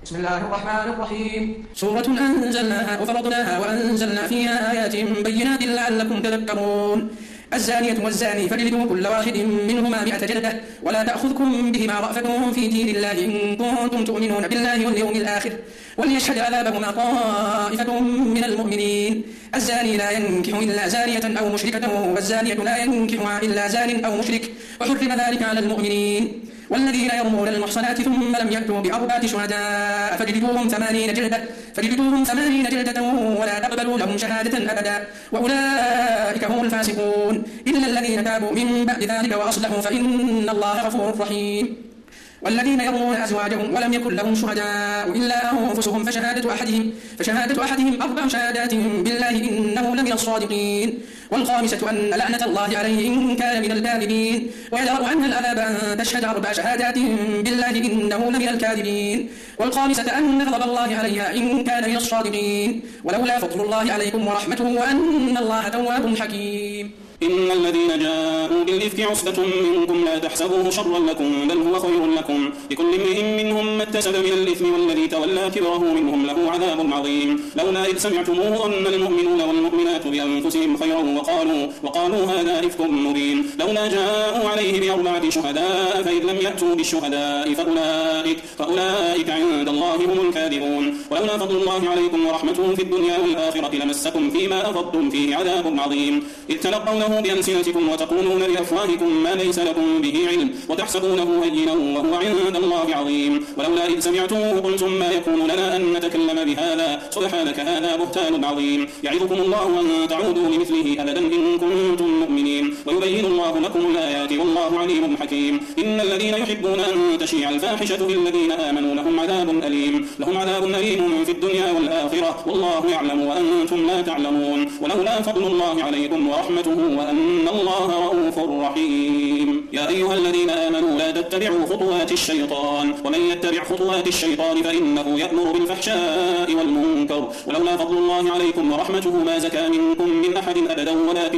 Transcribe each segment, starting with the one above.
بسم الله الرحمن الرحيم. سورة أنزلناها وفرضناها وأنزلنا فيها آيات بينات لعلكم تذكرون. الزانية والزاني فاجلدوا كل واحد منهما 100 جلدة ولا تأخذكم بهما رأفة في دين الله إن كنتم تؤمنون بالله واليوم الآخر وليشهد عذابهما طائفة من المؤمنين. الزاني لا ينكح إلا زانية أو مشركة والزانية لا ينكحها إلا زان أو مشرك وحرم ذلك على المؤمنين. والذين يرمون المحصنات ثم لم يأتوا بأربعة شهداء فاجلدوهم 80 جلدة ولا تقبلوا لهم شهادة أبدا وأولئك هم الفاسقون إلا الذين تابوا من بعد ذلك وأصلحوا فإن الله غفور رحيم. والذين يرمون أزواجهم ولم يكن لهم شهداء إلا أنفسهم فشهادة أحدهم 4 شهادات بالله إنه لمن الصادقين. والخامسة أن لعنة الله عليه إن كان من الكاذبين ويدرأ عنها العذاب أن تشهد 4 شهادات بالله إنه لمن الكاذبين. والخامسة أن غضب الله عليها إن كان من الصادقين ولولا فضل الله عليكم ورحمته وأن الله تواب حكيم. إن الذين جاءوا بالإفك عصبة منكم لا تحسبوه شرا لكم بل هو خير لكم لكل امرئ منهم ما اكتسب من الإثم والذي تولى كبره منهم له عذاب عظيم. لولا إذ سمعتموه ظن المؤمنون والمؤمنات بأنفسهم خيرا وقالوا هذا إفك مبين. لولا جاءوا عليه ب4 شهداء فإذ لم يأتوا بالشهداء فأولئك عند الله هم الكاذبون. ولولا فضل الله عليكم ورحمته في الدنيا والآخرة لمسكم فيما أفضتم فيه عذاب عظيم. إذ تلقونه بألسنتكم وتقولون بأفواهكم ما ليس لكم به علم وتحسبونه هينا وهو عند الله عظيم. ولولا إذ سمعتموه قلتم ما يكون لنا أن نتكلم بهذا سبحانك هذا بهتان عظيم. يعظكم الله أن تعودوا لمثله أبدا إن كنتم مؤمنين ويبين الله لكم الآيات والله عليم حكيم. إن الذين يحبون أن تشيع الفاحشة بالذين آمنوا لهم عذاب أليم في الدنيا والآخرة والله يعلم وأنتم لا تعلمون. ولولا فضل الله عليكم ورحمته وأن الله رؤوف رحيم. يا أيها الذين آمنوا لا تتبعوا خطوات الشيطان ومن يتبع خطوات الشيطان فإنه يأمر بالفحشاء والمنكر. ولولا فضل الله عليكم ورحمته ما زكى منكم من أحد أبدا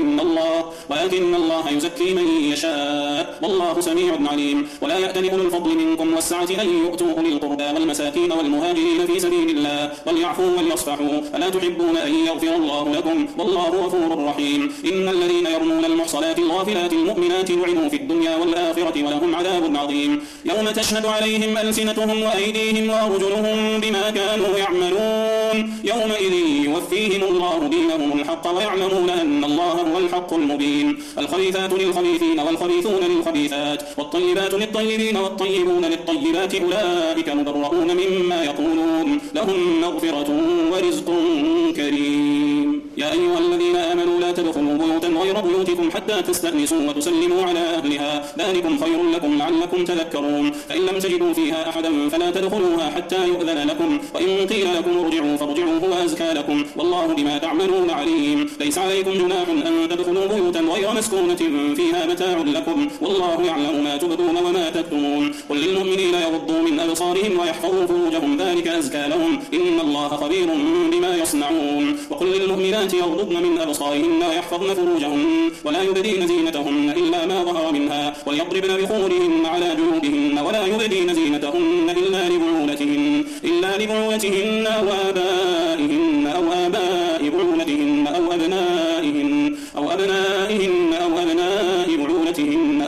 ولكن الله يزكي من يشاء والله سميع عليم. ولا يأتل أولو الفضل منكم والسعة أن يؤتوا أولي القربى والمساكين والمهاجرين في سبيل الله وليعفوا وليصفحوا ألا تحبون أن يغفر الله لكم والله غفور رحيم. إن الذين يرمون المحصنات الغافلات المؤمنات لعنوا في الدنيا والآخرة ولهم عذاب عظيم. يوم تشهد عليهم ألسنتهم وأيديهم وأرجلهم بما كانوا يعملون يومئذ يوفيهم الله دينهم الحق ويعلمون أن الله هو الحق المبين. الخبيثات للخبيثين والخبيثون للخبيثات والطيبات للطيبين والطيبون للطيبات أولئك مبرؤون مما يقولون لهم مغفرة ورزق كريم. يا أيها الذين آمنوا لا تدخلوا بيوتا غير بيوتكم حتى تستأنسوا وتسلموا على أهلها ذلكم خير لكم لعلكم تذكرون. فإن لم تجدوا فيها أحدا فلا تدخلوها حتى يؤذن لكم وإن قيل لكم ارجعوا فارجعوا هو أزكى لكم والله بما تعملون عليم. ليس عليكم جناح أن تدخلوا بيوتا غير مسكونة فيها متاع لكم والله يعلم ما تبدون وما تكتمون. قل للمؤمنين يغضوا من أبصارهم ويحفظوا فروجهم ذلك أزكى لهم إن الله خبير بما يصنعون. وقل للمؤمنات يغضضن من أبصارهن ويحفظن فروجهن ولا يبدين زينتهن إلا ما ظهر منها وليضربن بخمرهن على جيوبهن ولا يبدين زينتهن إلا لبعولتهن أو آبائهن أو آباء بعولتهن أو أبنائهن أو أبناء بعولتهن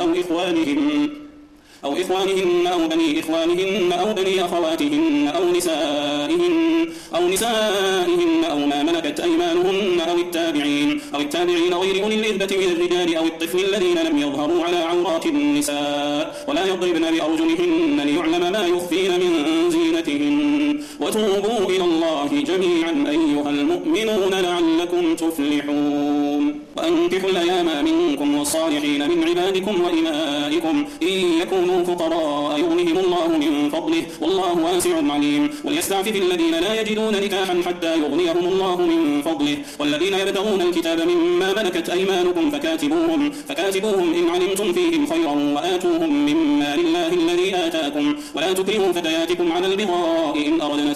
أو إخوانهن أو بني إخوانهن أو بني أخواتهن أو نسائهن أو ما ملكت أيمانهن أو التابعين غير أولي الإربة من الرجال أو الطفل الذين لم يظهروا على عورات النساء ولا يضربن بأرجلهن ليعلم ما يخفين من زينتهن. وتوبوا إلى الله جميعا أيها المؤمنون لعلكم تفلحون. وأنكحوا الأيام منكم والصالحين من عبادكم وإمائكم إن يكونوا فقراء يغنهم الله من فضله والله واسع عليم. وليستعفف الذين لا يجدون نكاحا حتى يغنيهم الله من فضله والذين يبتغون الكتاب مما ملكت أيمانكم فكاتبوهم إن علمتم فيهم خيرا وآتوهم مما لله الذي آتاكم ولا تكرهوا فتياتكم على البغاء إن أردنا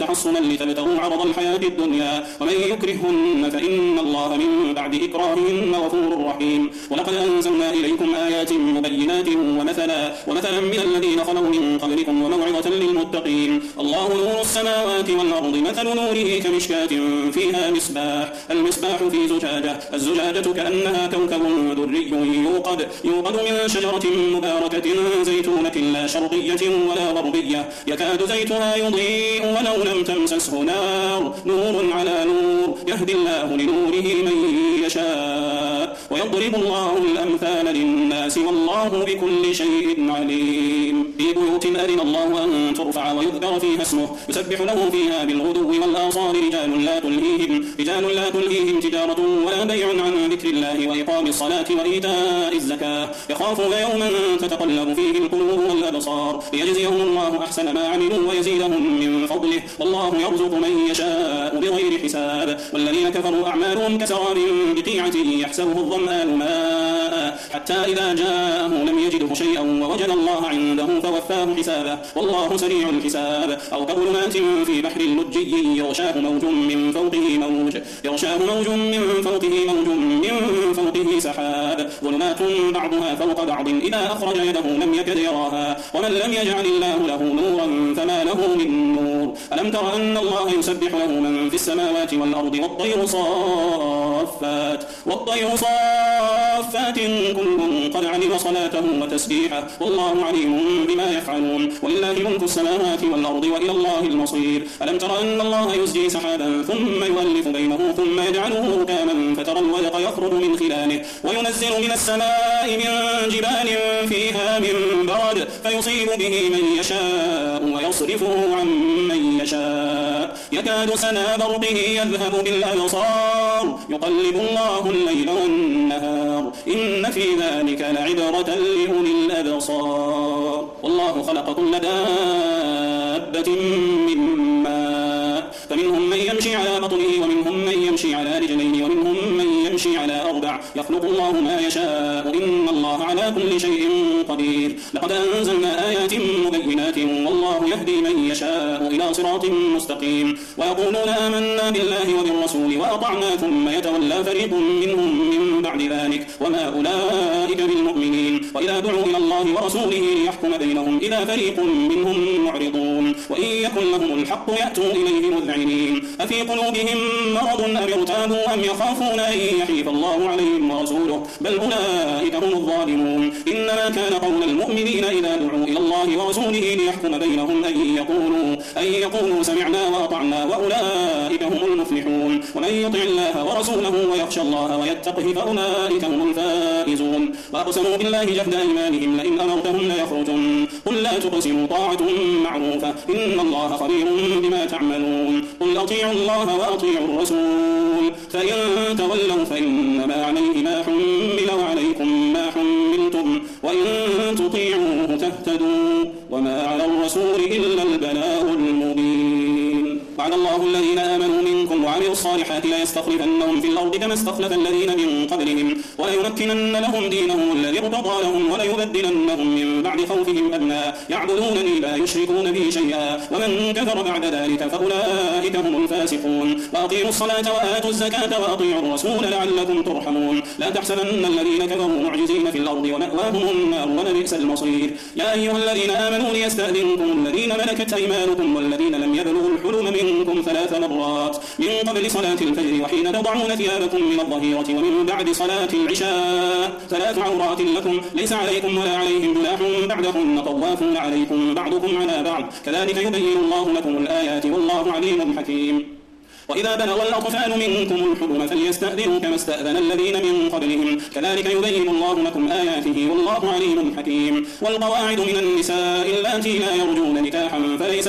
تحصنا لتبتغوا عرض الحياة الدنيا، ومن يكرههن فإن الله من بعد إكراههن غفور رحيم. ولقد أنزلنا إليكم آيات مبينات ومثلا من الذين خلوا من قبلكم وموعظة للمتقين. الله نور السماوات والأرض، مثل نوره كمشكاة فيها مصباح، المصباح في زجاجة، الزجاجة كأنها كوكب دري يوقد من شجرة مباركة زيتونة لا شرقية ولا غربية، يكاد زيتها يضيء ولو لم تمسسه نور على نور، يهدي الله لنوره من يشاء ويضرب الله الأمثال للناس والله بكل شيء عليم. في بيوت أذن الله أن ترفع ويذكر فيها اسمه يسبح له فيها بالغدو والآصال رجال لا تلهيهم تجارة ولا بيع عن ذكر الله وإقام الصلاة وإيتاء الزكاة، يخافون يوما تتقلب فيه القلوب والأبصار، ليجزيهم الله أحسن ما عملوا ويزيدهم من فضله، والله يرزق من يشاء بغير حساب. والذين كفروا أعمالهم كسراب بقيعة يحسبه الظمآن ماء حتى إذا جاءه لم يجده شيئا ووجد الله عنده فوفاه حسابه، والله سريع الحساب. أو كظلمات في بحر لجي يغشاه موج من فوقه سحاب، ظلمات بعضها فوق بعض إذا أخرج يده لم يكد يراها، ومن لم يجعل الله له نورا فما له من نور. ألم تر أن الله يسبح له من في السماوات والأرض والطير صافات كل قد علم صلاته وتسبيحه والله عليم بما يفعلون. ولله ملك السماوات والأرض وإلى الله المصير. ألم تر أن الله يزجي سحابا ثم يؤلف بينه ثم يجعله ركاما فترى الودق يخرج من خلاله وينزل من السماء من جبال فيها من برد فيصيب به من يشاء ويصرفه عن من يشاء، يكاد سنا برقه يذهب بالأبصار، يقلب الله الليل والنهار، إن في ذلك لعبرة لأولي الأبصار. والله خلق كل دابة من ماء فمنهم من يمشي على بطنه ومنهم من يمشي على رجلين ومنهم من يمشي على أربع، يخلق الله ما يشاء إن الله على كل شيء قدير. لقد أنزلنا آيات مبينات والله يهدي من يشاء إلى صراط مستقيم. ويقولون آمنا بالله وبالرسول وأطعنا ثم يتولى فريق منهم من بعد ذلك وما أولئك بالمؤمنين. وإذا دعوا إلى الله ورسوله ليحكم بينهم إذا فريق منهم معرضون، وإن يكن لهم الحق يأتوا إليه مذعنين. أفي قلوبهم مرض أم ارتابوا أم يخافون أن يحيف الله عليهم ورسوله بل أولئك هم الظالمون. إنما كان قول المؤمنين إذا دعوا إلى الله ورسوله ليحكم بينهم أن يقولوا سمعنا وأطعنا وأولئك هم المفلحون. ومن يطع الله ورسوله ويخشى الله ويتقه فأولئك هم الفائزون. وأقسموا بالله جهد أيمانهم لئن أمرتهم ليخرجن قل لا تقسموا طاعة معروفة إن الله خبير بما تعملون. قل أطيعوا الله وأطيعوا الرسول فإن تولوا فإنما عليه ما حمل وعليكم ما حملتم وإن تطيعوه تهتدوا وما على الرسول إلا البلاغ المبين. وعد الله الذين آمنوا منكم وعملوا الصالحات ليستخلفنهم في الأرض كما استخلف الذين من قبلهم وليمكنن لهم دينهم الذي ارتضى لهم وليبدلنهم من بعد خوفهم أمنا يعبدونني لا يشركون بي شيئا ومن كفر بعد ذلك فأولئك هم الفاسقون. وأقيموا الصلاة وآتوا الزكاة وأطيعوا الرسول لعلكم ترحمون. لا تحسبن الذين كفروا معجزين في الأرض ومأواهم النار ولبئس المصير. يا أيها الذين آمنوا ليستأذنكم الذين ملكت أيمانكم والذين لم يبلغوا الحلم منكم 3 مرات من قبل صلاة الفجر وحين تضعون ثيابكم من الظهيرة ومن بعد صلاة العشاء 3 عورات لكم ليس عليكم ولا عليهم جناح بعدهن طوافون عليكم بعضكم على بعض كذلك يبين الله لكم الآيات والله عليم حكيم. وإذا بلغ الأطفال منكم الحلم فليستأذنوا كما استأذن الذين من قبلهم كذلك يبين الله لكم آياته والله عليم حكيم. والقواعد من النساء اللاتي لا يرجون نكاحا فليس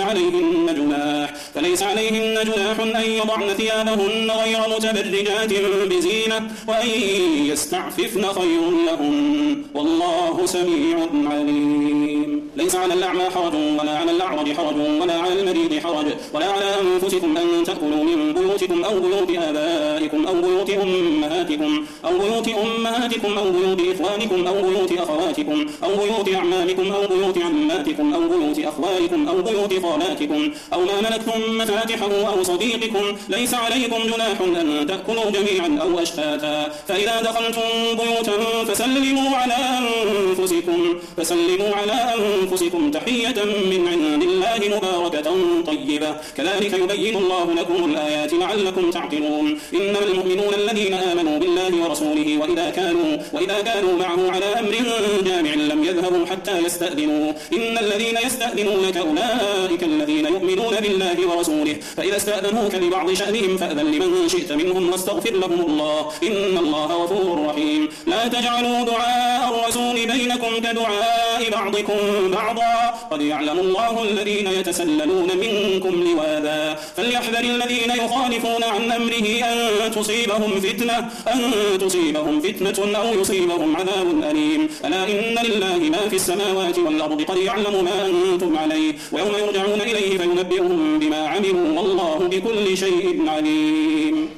عليهن جناح أن يضعن ثيابهن غير متبرجات بزينة وأن يستعففن خير لهن والله سميع عليم. ليس على الأعمى حرج ولا على الأعرج حرج ولا على المريض حرج ولا على أنفسكم أن تأكلوا من بيوتكم أو بيوت آبائكم أو بيوت أمهاتكم أو بيوت إخوانكم أو بيوت أخواتكم أو بيوت أعمامكم أو بيوت عماتكم أو بيوت أخوالكم أو بيوت خالاتكم أو ما ملكتم مفاتحه أو صديقكم ليس عليكم جناح أن تأكلوا جميعا أو أشتاتا فإذا دخلتم بيوتا فسلموا على أنفسكم تحية من عند الله مباركة طيبة كذلك يبين الله لكم الآيات لعلكم تعقلون إنما المؤمنون الذين آمنوا بالله ورسوله وإذا كانوا معه على أمر جامع لم يذهبوا حتى يستأذنوا إن الذين يستأذنونك أولئك الذين يؤمنون بالله ورسوله فإذا استأذنوك لبعض شأنهم فأذن لمن شئت منهم واستغفر لهم الله إن الله غفور رحيم لا تجعلوا دعاء الرسول بينكم كدعاء بعضكم بعضا قد يعلم الله الذين يتسللون منكم لواذا فليحذر الذين يخالفون عن أمره أن تصيبهم فتنة أو يصيبهم عذاب أليم ألا إن لله ما في السماوات والأرض قد يعلم ما أنتم عليه ويوم يرجعون إليه فينبئهم بما عملوا والله بكل شيء عليم